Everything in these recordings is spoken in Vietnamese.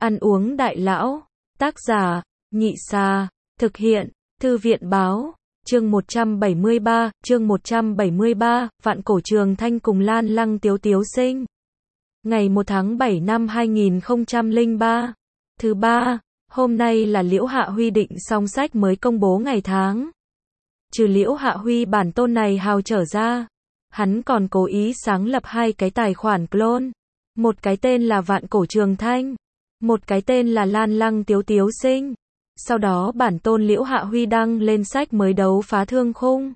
Ăn uống đại lão. Tác giả, Nhị Sa. Thực hiện, Thư viện Báo. Chương 173, Vạn Cổ Trường Thanh cùng Lan Lăng Tiếu Tiếu sinh. Ngày 1 tháng 7 năm 2003. Thứ ba, hôm nay là Liễu Hạ Huy định xong sách mới công bố ngày tháng. Trừ Liễu Hạ Huy bản tôn này hào trở ra, hắn còn cố ý sáng lập hai cái tài khoản clone. Một cái tên là Vạn Cổ Trường Thanh, một cái tên là Lan Lăng Tiếu Tiếu sinh. Sau đó bản tôn Liễu Hạ Huy đăng lên sách mới Đấu Phá Thương Khung.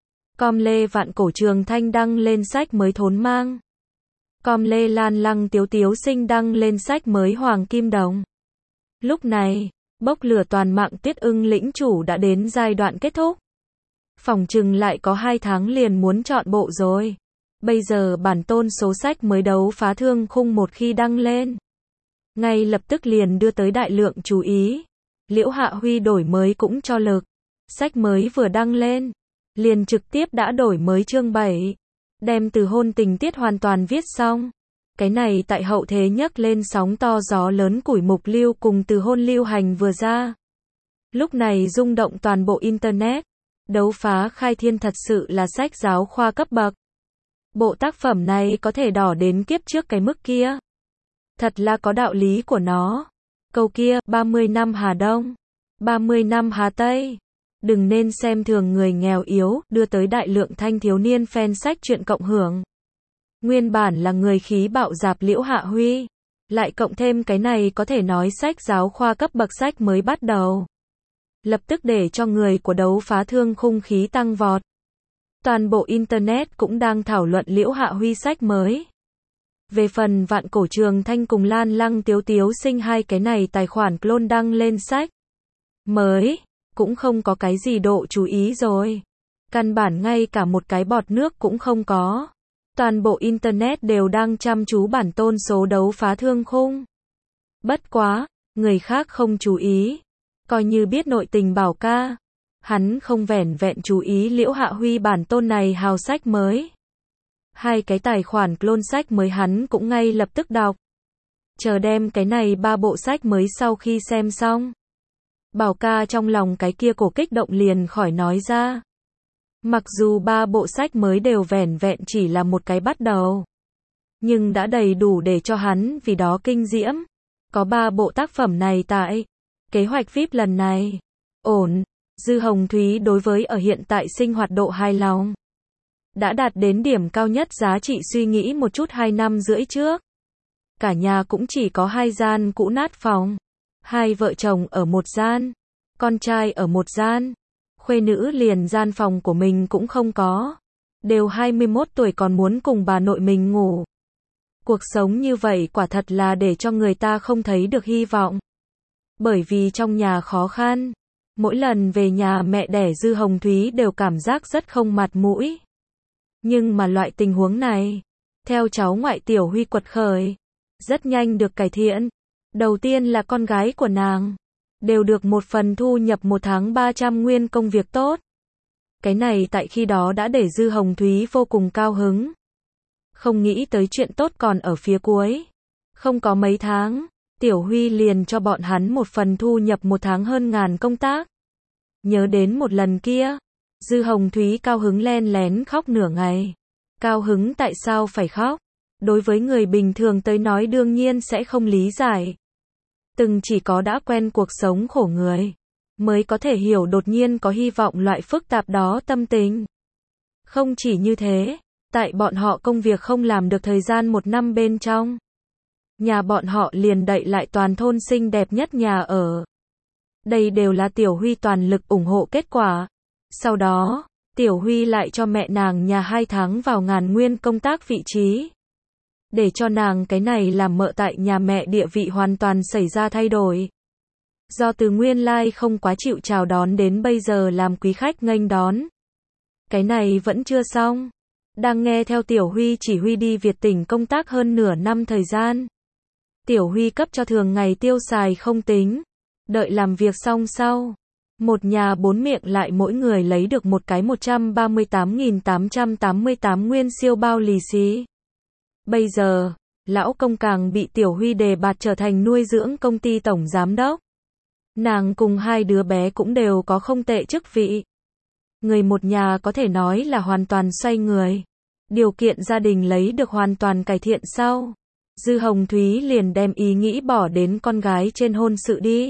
Com lê Vạn Cổ Trường Thanh đăng lên sách mới Thốn Mang. Com lê Lan Lăng Tiếu Tiếu sinh đăng lên sách mới Hoàng Kim Đồng. Lúc này, bốc lửa toàn mạng Tuyết Ưng lĩnh chủ đã đến giai đoạn kết thúc. Phỏng chừng lại có 2 tháng liền muốn chọn bộ rồi. Bây giờ bản tôn số sách mới Đấu Phá Thương Khung một khi đăng lên, ngay lập tức liền đưa tới đại lượng chú ý. Liễu Hạ Huy đổi mới cũng cho lực. Sách mới vừa đăng lên, liền trực tiếp đã đổi mới chương 7. Đem từ hôn tình tiết hoàn toàn viết xong. Cái này tại hậu thế nhấc lên sóng to gió lớn. Củi mục lưu cùng từ hôn lưu hành vừa ra, lúc này rung động toàn bộ Internet. Đấu Phá Khai Thiên thật sự là sách giáo khoa cấp bậc. Bộ tác phẩm này có thể đỏ đến kiếp trước cái mức kia. Thật là có đạo lý của nó. Câu kia, 30 năm Hà Đông, 30 năm Hà Tây. Đừng nên xem thường người nghèo yếu, đưa tới đại lượng thanh thiếu niên fan sách truyện cộng hưởng. Nguyên bản là người khí bạo dạp Liễu Hạ Huy, lại cộng thêm cái này có thể nói sách giáo khoa cấp bậc sách mới bắt đầu. Lập tức để cho người của Đấu Phá Thương Khung khí tăng vọt. Toàn bộ Internet cũng đang thảo luận Liễu Hạ Huy sách mới. Về phần Vạn Cổ Trường Thanh cùng Lan Lăng Tiếu Tiếu sinh hai cái này tài khoản clone đăng lên sách mới, cũng không có cái gì độ chú ý rồi. Căn bản ngay cả một cái bọt nước cũng không có. Toàn bộ Internet đều đang chăm chú bản tôn số Đấu Phá Thương Khung. Bất quá, người khác không chú ý. Coi như biết nội tình bảo ca. Hắn không vẻn vẹn chú ý Liễu Hạ Huy bản tôn này hào sách mới. Hai cái tài khoản clone sách mới hắn cũng ngay lập tức đọc. Chờ đem cái này 3 bộ sách mới sau khi xem xong. Bảo ca trong lòng cái kia cổ kích động liền khỏi nói ra. Mặc dù 3 bộ sách mới đều vẻn vẹn chỉ là một cái bắt đầu, nhưng đã đầy đủ để cho hắn vì đó kinh diễm. Có 3 bộ tác phẩm này tại kế hoạch VIP lần này. Ổn. Dư Hồng Thúy đối với ở hiện tại sinh hoạt độ hài lòng. Đã đạt đến điểm cao nhất giá trị suy nghĩ một chút 2 năm rưỡi trước. Cả nhà cũng chỉ có 2 gian cũ nát phòng. 2 vợ chồng ở một gian. Con trai ở một gian. Khuê nữ liền gian phòng của mình cũng không có. Đều 21 tuổi còn muốn cùng bà nội mình ngủ. Cuộc sống như vậy quả thật là để cho người ta không thấy được hy vọng. Bởi vì trong nhà khó khăn. Mỗi lần về nhà mẹ đẻ Dư Hồng Thúy đều cảm giác rất không mặt mũi. Nhưng mà loại tình huống này, theo cháu ngoại Tiểu Huy quật khởi, rất nhanh được cải thiện. Đầu tiên là con gái của nàng, đều được một phần thu nhập 1 tháng 300 nguyên công việc tốt. Cái này tại khi đó đã để Dư Hồng Thúy vô cùng cao hứng. Không nghĩ tới chuyện tốt còn ở phía cuối. Không có mấy tháng, Tiểu Huy liền cho bọn hắn một phần thu nhập 1 tháng hơn ngàn công tác. Nhớ đến một lần kia, Dư Hồng Thúy cao hứng len lén khóc nửa ngày. Cao hứng tại sao phải khóc? Đối với người bình thường tới nói đương nhiên sẽ không lý giải. Từng chỉ có đã quen cuộc sống khổ người, mới có thể hiểu đột nhiên có hy vọng loại phức tạp đó tâm tình. Không chỉ như thế, tại bọn họ công việc không làm được thời gian 1 năm bên trong, nhà bọn họ liền đậy lại toàn thôn xinh đẹp nhất nhà ở. Đây đều là Tiểu Huy toàn lực ủng hộ kết quả. Sau đó, Tiểu Huy lại cho mẹ nàng nhà 2 tháng vào ngàn nguyên công tác vị trí. Để cho nàng cái này làm mợ tại nhà mẹ địa vị hoàn toàn xảy ra thay đổi. Do từ nguyên lai không quá chịu chào đón đến bây giờ làm quý khách nghênh đón. Cái này vẫn chưa xong. Đang nghe theo Tiểu Huy chỉ huy đi Việt tỉnh công tác hơn nửa năm thời gian. Tiểu Huy cấp cho thường ngày tiêu xài không tính. Đợi làm việc xong sau, một nhà 4 miệng lại mỗi người lấy được một cái 138.888 nguyên siêu bao lì xì. Bây giờ, Lão công càng bị Tiểu Huy đề bạt trở thành nuôi dưỡng công ty tổng giám đốc. Nàng cùng hai đứa bé cũng đều có không tệ chức vị. Người một nhà có thể nói là hoàn toàn xoay người. Điều kiện gia đình lấy được hoàn toàn cải thiện sau. Dư Hồng Thúy liền đem ý nghĩ bỏ đến con gái trên hôn sự đi.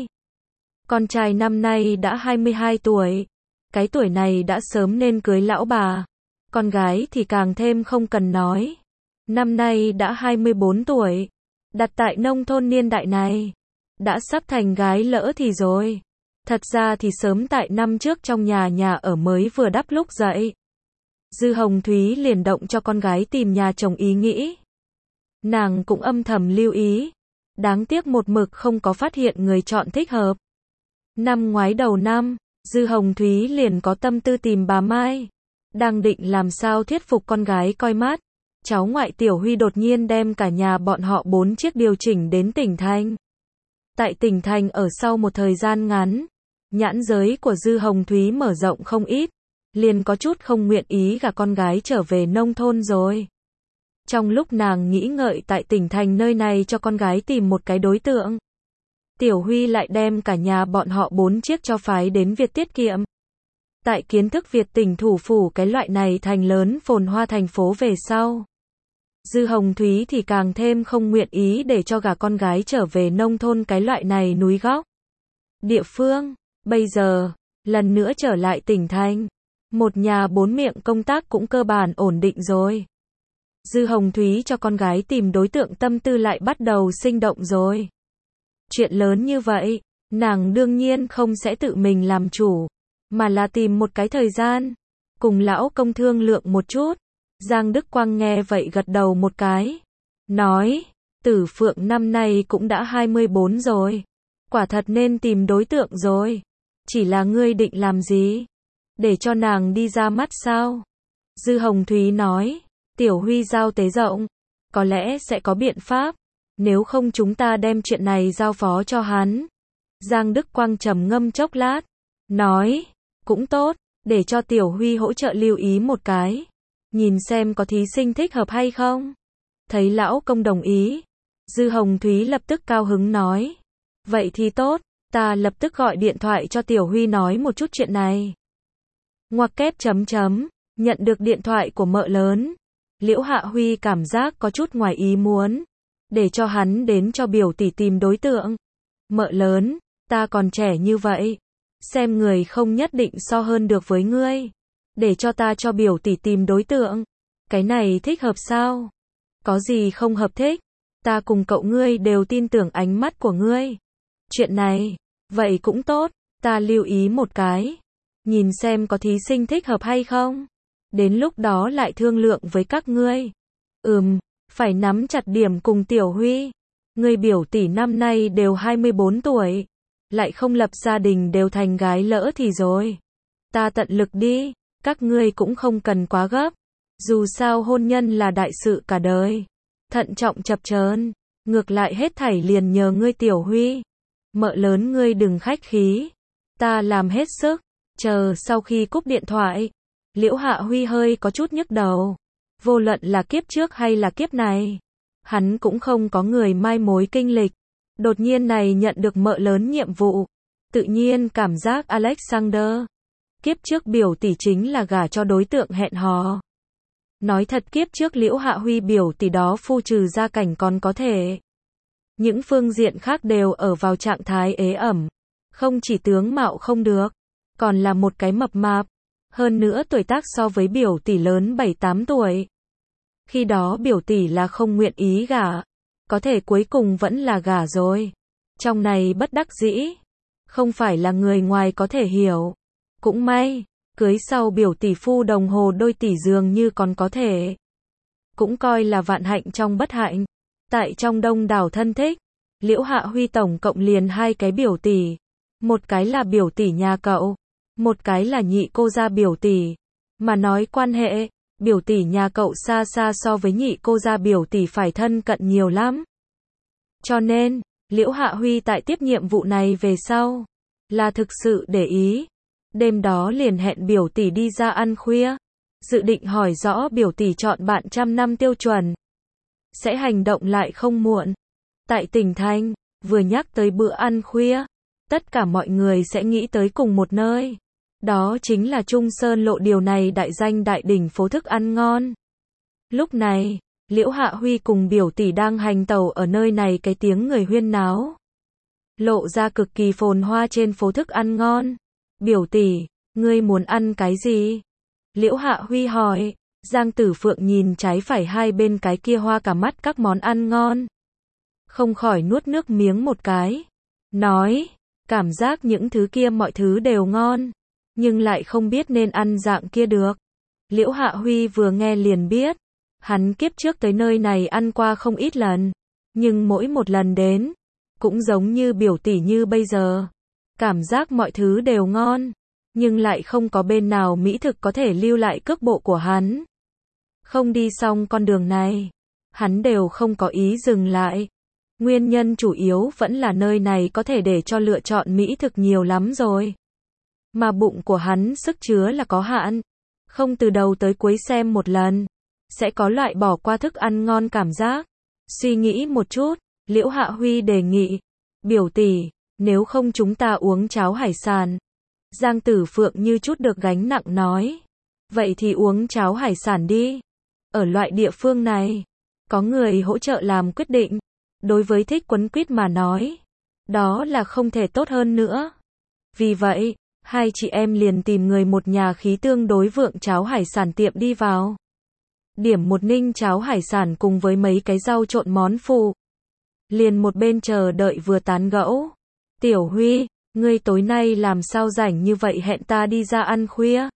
Con trai năm nay đã 22 tuổi. Cái tuổi này đã sớm nên cưới lão bà. Con gái thì càng thêm không cần nói. Năm nay đã 24 tuổi. Đặt tại nông thôn niên đại này. Đã sắp thành gái lỡ thì rồi. Thật ra thì sớm tại năm trước trong nhà ở mới vừa đắp lúc dậy. Dư Hồng Thúy liền động cho con gái tìm nhà chồng ý nghĩ. Nàng cũng âm thầm lưu ý. Đáng tiếc một mực không có phát hiện người chọn thích hợp. Năm ngoái đầu năm, Dư Hồng Thúy liền có tâm tư tìm bà Mai. Đang định làm sao thuyết phục con gái coi mắt. Cháu ngoại Tiểu Huy đột nhiên đem cả nhà bọn họ 4 chiếc điều chỉnh đến tỉnh thành. Tại tỉnh thành ở sau một thời gian ngắn, nhãn giới của Dư Hồng Thúy mở rộng không ít, liền có chút không nguyện ý gả con gái trở về nông thôn rồi. Trong lúc nàng nghĩ ngợi tại tỉnh thành nơi này cho con gái tìm một cái đối tượng, Tiểu Huy lại đem cả nhà bọn họ 4 chiếc cho phái đến Việt tiết kiệm. Tại kiến thức Việt tỉnh thủ phủ cái loại này thành lớn phồn hoa thành phố về sau. Dư Hồng Thúy thì càng thêm không nguyện ý để cho gả con gái trở về nông thôn cái loại này núi góc. Địa phương, bây giờ, lần nữa trở lại tỉnh thành. Một nhà 4 miệng công tác cũng cơ bản ổn định rồi. Dư Hồng Thúy cho con gái tìm đối tượng tâm tư lại bắt đầu sinh động rồi. Chuyện lớn như vậy, nàng đương nhiên không sẽ tự mình làm chủ, mà là tìm một cái thời gian, cùng lão công thương lượng một chút. Giang Đức Quang nghe vậy gật đầu một cái, nói, Tử Phượng năm nay cũng đã 24 rồi, quả thật nên tìm đối tượng rồi, chỉ là ngươi định làm gì? Để cho nàng đi ra mắt sao? Dư Hồng Thúy nói, Tiểu Huy giao tế rộng, có lẽ sẽ có biện pháp, nếu không chúng ta đem chuyện này giao phó cho hắn. Giang Đức Quang trầm ngâm chốc lát, nói, cũng tốt, để cho Tiểu Huy hỗ trợ lưu ý một cái. Nhìn xem có thí sinh thích hợp hay không. Thấy lão công đồng ý, Dư Hồng Thúy lập tức cao hứng nói, vậy thì tốt, ta lập tức gọi điện thoại cho Tiểu Huy nói một chút chuyện này. Ngoặc kép chấm chấm, nhận được điện thoại của mợ lớn, Liễu Hạ Huy cảm giác có chút ngoài ý muốn, để cho hắn đến cho biểu tỷ tìm đối tượng. Mợ lớn, ta còn trẻ như vậy, xem người không nhất định so hơn được với ngươi. Để cho ta cho biểu tỷ tìm đối tượng. Cái này thích hợp sao? Có gì không hợp thích? Ta cùng cậu ngươi đều tin tưởng ánh mắt của ngươi. Chuyện này, vậy cũng tốt, ta lưu ý một cái. Nhìn xem có thí sinh thích hợp hay không. Đến lúc đó lại thương lượng với các ngươi. Phải nắm chặt điểm cùng Tiểu Huy. Ngươi biểu tỷ năm nay đều 24 tuổi. Lại không lập gia đình đều thành gái lỡ thì rồi. Ta tận lực đi. Các ngươi cũng không cần quá gấp. Dù sao hôn nhân là đại sự cả đời. Thận trọng chập chờn, ngược lại hết thảy liền nhờ ngươi Tiểu Huy. Mợ lớn ngươi đừng khách khí. Ta làm hết sức. Chờ sau khi cúp điện thoại, Liễu Hạ Huy hơi có chút nhức đầu. Vô luận là kiếp trước hay là kiếp này, hắn cũng không có người mai mối kinh lịch. Đột nhiên này nhận được mợ lớn nhiệm vụ. Tự nhiên cảm giác Alexander. Kiếp trước biểu tỷ chính là gả cho đối tượng hẹn hò. Nói thật kiếp trước Liễu Hạ Huy biểu tỷ đó phu trừ gia cảnh còn có thể. Những phương diện khác đều ở vào trạng thái ế ẩm. Không chỉ tướng mạo không được, còn là một cái mập mạp. Hơn nữa tuổi tác so với biểu tỷ lớn 7-8 tuổi. Khi đó biểu tỷ là không nguyện ý gả. Có thể cuối cùng vẫn là gả rồi. Trong này bất đắc dĩ. Không phải là người ngoài có thể hiểu. Cũng may, cưới sau biểu tỷ phu đồng hồ đôi tỷ dường như còn có thể. Cũng coi là vạn hạnh trong bất hạnh. Tại trong đông đảo thân thích, Liễu Hạ Huy tổng cộng liền 2 cái biểu tỷ. Một cái là biểu tỷ nhà cậu, một cái là nhị cô gia biểu tỷ. Mà nói quan hệ, biểu tỷ nhà cậu xa xa so với nhị cô gia biểu tỷ phải thân cận nhiều lắm. Cho nên, Liễu Hạ Huy tại tiếp nhiệm vụ này về sau, là thực sự để ý. Đêm đó liền hẹn biểu tỷ đi ra ăn khuya, dự định hỏi rõ biểu tỷ chọn bạn trăm năm tiêu chuẩn. sẽ hành động lại không muộn. Tại tỉnh thành, vừa nhắc tới bữa ăn khuya, tất cả mọi người sẽ nghĩ tới cùng một nơi. Đó chính là Trung Sơn Lộ, điều này đại danh đại đỉnh phố thức ăn ngon. Lúc này, Liễu Hạ Huy cùng biểu tỷ đang hành tẩu ở nơi này, cái tiếng người huyên náo lộ ra cực kỳ phồn hoa trên phố thức ăn ngon. Biểu tỷ, ngươi muốn ăn cái gì? Liễu Hạ Huy hỏi. Giang Tử Phượng nhìn trái phải hai bên cái kia hoa cả mắt các món ăn ngon, không khỏi nuốt nước miếng một cái. Nói, cảm giác những thứ kia mọi thứ đều ngon, nhưng lại không biết nên ăn dạng kia được. Liễu Hạ Huy vừa nghe liền biết, hắn kiếp trước tới nơi này ăn qua không ít lần, nhưng mỗi một lần đến, cũng giống như biểu tỷ như bây giờ. Cảm giác mọi thứ đều ngon, nhưng lại không có bên nào mỹ thực có thể lưu lại cước bộ của hắn. Không đi xong con đường này, hắn đều không có ý dừng lại. Nguyên nhân chủ yếu vẫn là nơi này có thể để cho lựa chọn mỹ thực nhiều lắm rồi. Mà bụng của hắn sức chứa là có hạn, không từ đầu tới cuối xem một lần, sẽ có loại bỏ qua thức ăn ngon cảm giác. Suy nghĩ một chút, Liễu Hạ Huy đề nghị, biểu tỷ, nếu không chúng ta uống cháo hải sản. Giang Tử Phượng như chút được gánh nặng nói, vậy thì uống cháo hải sản đi. Ở loại địa phương này, có người hỗ trợ làm quyết định, đối với thích quấn quýt mà nói, đó là không thể tốt hơn nữa. Vì vậy, hai chị em liền tìm người một nhà khí tương đối vượng cháo hải sản tiệm đi vào. Điểm một ninh cháo hải sản cùng với mấy cái rau trộn món phụ. Liền một bên chờ đợi vừa tán gẫu. Tiểu Huy, ngươi tối nay làm sao rảnh như vậy, hẹn ta đi ra ăn khuya?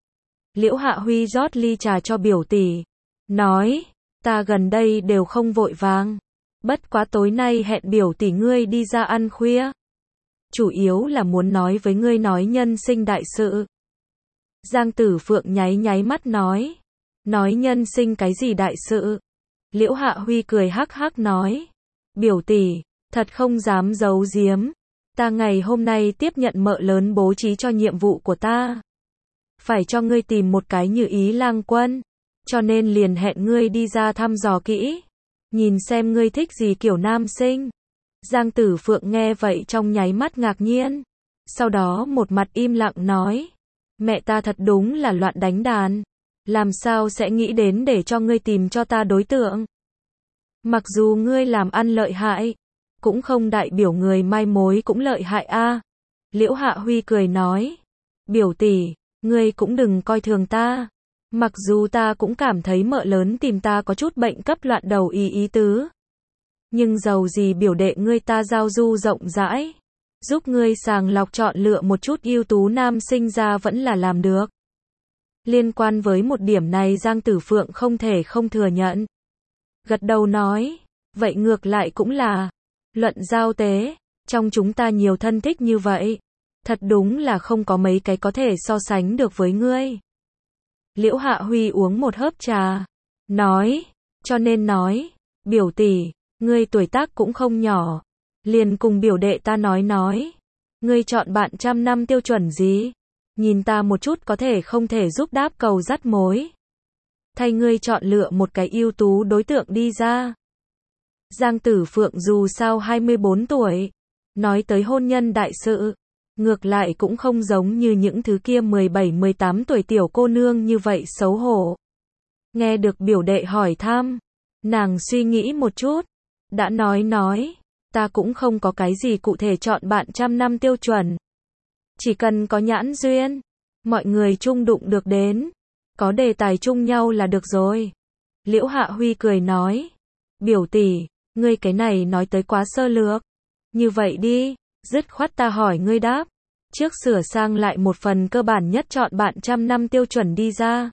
Liễu Hạ Huy rót ly trà cho biểu tỷ, nói, ta gần đây đều không vội vàng, bất quá tối nay hẹn biểu tỷ ngươi đi ra ăn khuya, chủ yếu là muốn nói với ngươi nói nhân sinh đại sự. Giang Tử Phượng nháy nháy mắt nói nhân sinh cái gì đại sự? Liễu Hạ Huy cười hắc hắc nói, biểu tỷ, thật không dám giấu giếm, ta ngày hôm nay tiếp nhận mợ lớn bố trí cho nhiệm vụ của ta, phải cho ngươi tìm một cái như ý lang quân, cho nên liền hẹn ngươi đi ra thăm dò kỹ, nhìn xem ngươi thích gì kiểu nam sinh. Giang Tử Phượng nghe vậy trong nháy mắt ngạc nhiên, sau đó một mặt im lặng nói, mẹ ta thật đúng là loạn đánh đàn, làm sao sẽ nghĩ đến để cho ngươi tìm cho ta đối tượng. Mặc dù ngươi làm ăn lợi hại, cũng không đại biểu người mai mối cũng lợi hại a. Liễu Hạ Huy cười nói, biểu tỷ, ngươi cũng đừng coi thường ta. Mặc dù ta cũng cảm thấy mợ lớn tìm ta có chút bệnh cấp loạn đầu ý tứ. Nhưng dầu gì biểu đệ ngươi ta giao du rộng rãi, giúp ngươi sàng lọc chọn lựa một chút ưu tú nam sinh ra vẫn là làm được. Liên quan với một điểm này Giang Tử Phượng không thể không thừa nhận. Gật đầu nói, vậy ngược lại cũng là, luận giao tế, trong chúng ta nhiều thân thích như vậy, thật đúng là không có mấy cái có thể so sánh được với ngươi. Liễu Hạ Huy uống một hớp trà, nói, cho nên nói, biểu tỷ, ngươi tuổi tác cũng không nhỏ, liền cùng biểu đệ ta nói, ngươi chọn bạn trăm năm tiêu chuẩn gì? Nhìn ta một chút có thể không thể giúp đáp cầu dắt mối. Thay ngươi chọn lựa một cái ưu tú đối tượng đi ra. Giang Tử Phượng dù sao 24 tuổi, nói tới hôn nhân đại sự, ngược lại cũng không giống như những thứ kia 17-18 tuổi tiểu cô nương như vậy xấu hổ. Nghe được biểu đệ hỏi thăm, nàng suy nghĩ một chút, đã nói, ta cũng không có cái gì cụ thể chọn bạn trăm năm tiêu chuẩn. Chỉ cần có nhãn duyên, mọi người chung đụng được đến, có đề tài chung nhau là được rồi. Liễu Hạ Huy cười nói, biểu tỷ, ngươi cái này nói tới quá sơ lược. Như vậy đi, dứt khoát ta hỏi ngươi đáp. Trước sửa sang lại một phần cơ bản nhất chọn bạn trăm năm tiêu chuẩn đi ra.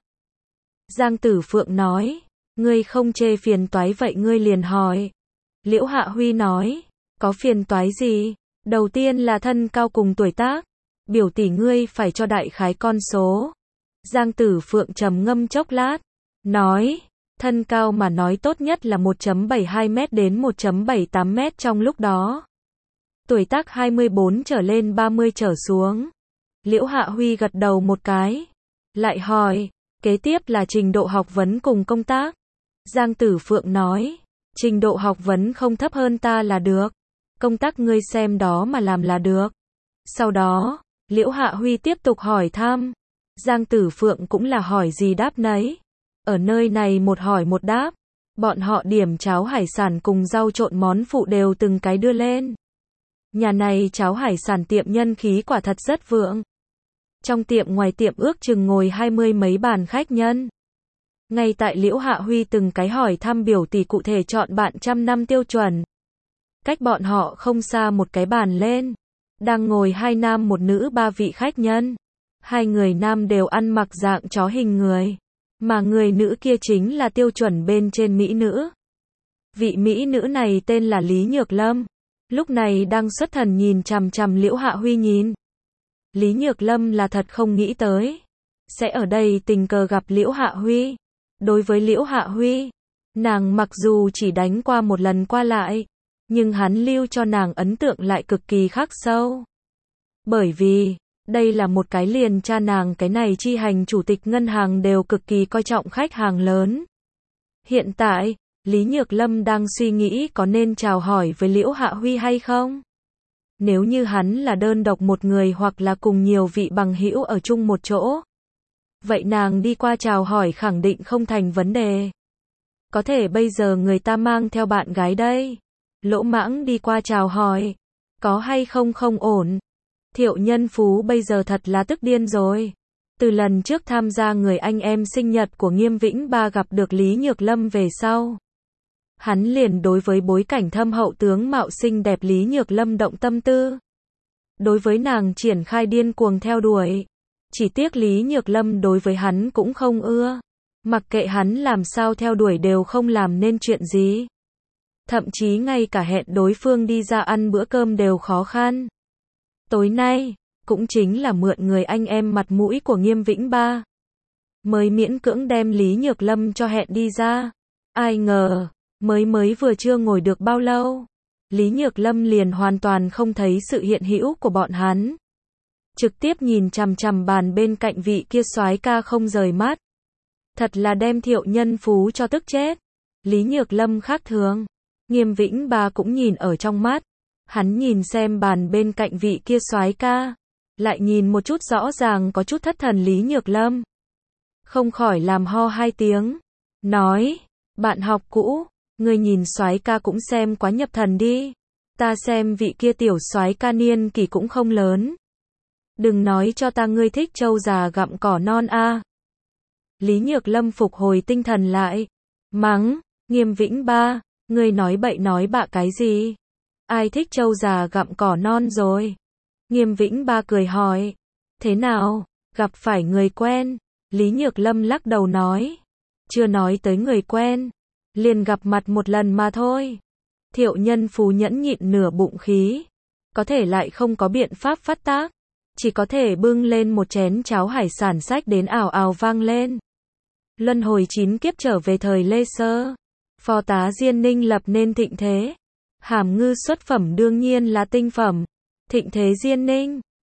Giang Tử Phượng nói, ngươi không chê phiền toái vậy ngươi liền hỏi. Liễu Hạ Huy nói, có phiền toái gì? Đầu tiên là thân cao cùng tuổi tác. Biểu tỷ ngươi phải cho đại khái con số. Giang Tử Phượng trầm ngâm chốc lát, nói, thân cao mà nói tốt nhất là 1.72 m đến 1.78 m trong lúc đó. Tuổi tác 24 trở lên 30 trở xuống. Liễu Hạ Huy gật đầu một cái, lại hỏi, kế tiếp là trình độ học vấn cùng công tác. Giang Tử Phượng nói, Trình độ học vấn không thấp hơn ta là được. Công tác ngươi xem đó mà làm là được. Sau đó, Liễu Hạ Huy tiếp tục hỏi thăm. Giang Tử Phượng cũng là hỏi gì đáp nấy. Ở nơi này một hỏi một đáp. Bọn họ điểm cháo hải sản cùng rau trộn món phụ đều từng cái đưa lên. Nhà này cháo hải sản tiệm nhân khí quả thật rất vượng. Trong tiệm ngoài tiệm ước chừng ngồi 20 mấy bàn khách nhân. Ngay tại Liễu Hạ Huy từng cái hỏi thăm biểu tỷ cụ thể chọn bạn trăm năm tiêu chuẩn. Cách bọn họ không xa một cái bàn lên. Đang ngồi hai nam một nữ ba vị khách nhân. Hai người nam đều ăn mặc dạng chó hình người. Mà người nữ kia chính là tiêu chuẩn bên trên mỹ nữ. Vị mỹ nữ này tên là Lý Nhược Lâm. Lúc này đang xuất thần nhìn chằm chằm Liễu Hạ Huy nhìn. Lý Nhược Lâm là thật không nghĩ tới. Sẽ ở đây tình cờ gặp Liễu Hạ Huy. Đối với Liễu Hạ Huy, nàng mặc dù chỉ đánh qua một lần qua lại, nhưng hắn lưu cho nàng ấn tượng lại cực kỳ khắc sâu. Bởi vì, đây là một cái liền cha nàng cái này chi hành chủ tịch ngân hàng đều cực kỳ coi trọng khách hàng lớn. Hiện tại, Lý Nhược Lâm đang suy nghĩ có nên chào hỏi với Liễu Hạ Huy hay không? Nếu như hắn là đơn độc một người hoặc là cùng nhiều vị bằng hữu ở chung một chỗ. Vậy nàng đi qua chào hỏi khẳng định không thành vấn đề. Có thể bây giờ người ta mang theo bạn gái đây. Lỗ mãng đi qua chào hỏi. Có hay không không ổn. Thiệu Nhân Phú bây giờ thật là tức điên rồi. Từ lần trước tham gia người anh em sinh nhật của Nghiêm Vĩnh Ba gặp được Lý Nhược Lâm về sau. Hắn liền đối với bối cảnh thâm hậu tướng mạo xinh đẹp Lý Nhược Lâm động tâm tư. Đối với nàng triển khai điên cuồng theo đuổi. Chỉ tiếc Lý Nhược Lâm đối với hắn cũng không ưa. Mặc kệ hắn làm sao theo đuổi đều không làm nên chuyện gì. Thậm chí ngay cả hẹn đối phương đi ra ăn bữa cơm đều khó khăn. Tối nay, cũng chính là mượn người anh em mặt mũi của Nghiêm Vĩnh Ba. Mới miễn cưỡng đem Lý Nhược Lâm cho hẹn đi ra. Ai ngờ, mới vừa chưa ngồi được bao lâu. Lý Nhược Lâm liền hoàn toàn không thấy sự hiện hữu của bọn hắn. Trực tiếp nhìn chằm chằm bàn bên cạnh vị kia soái ca không rời mắt. Thật là đem Thiệu Nhân Phú cho tức chết. Lý Nhược Lâm khác thường. Nghiêm Vĩnh Ba cũng nhìn ở trong mắt. Hắn nhìn xem bàn bên cạnh vị kia soái ca. Lại nhìn một chút rõ ràng có chút thất thần Lý Nhược Lâm. Không khỏi làm ho hai tiếng. Nói, bạn học cũ, ngươi nhìn soái ca cũng xem quá nhập thần đi. Ta xem vị kia tiểu soái ca niên kỷ cũng không lớn. Đừng nói cho ta ngươi thích trâu già gặm cỏ non a. Lý Nhược Lâm phục hồi tinh thần lại. Mắng, Nghiêm Vĩnh Ba, ngươi nói bậy nói bạ cái gì? Ai thích trâu già gặm cỏ non rồi? Nghiêm Vĩnh Ba cười hỏi. Thế nào, gặp phải người quen? Lý Nhược Lâm lắc đầu nói. Chưa nói tới người quen. Liền gặp mặt một lần mà thôi. Thiệu Nhân Phú nhẫn nhịn nửa bụng khí. Có thể lại không có biện pháp phát tác. Chỉ có thể bưng lên một chén cháo hải sản xách đến ào ào vang lên. Luân hồi 9 kiếp trở về thời Lê Sơ. Phò tá Diên Ninh lập nên thịnh thế. Hàm ngư xuất phẩm đương nhiên là tinh phẩm. Thịnh thế Diên Ninh.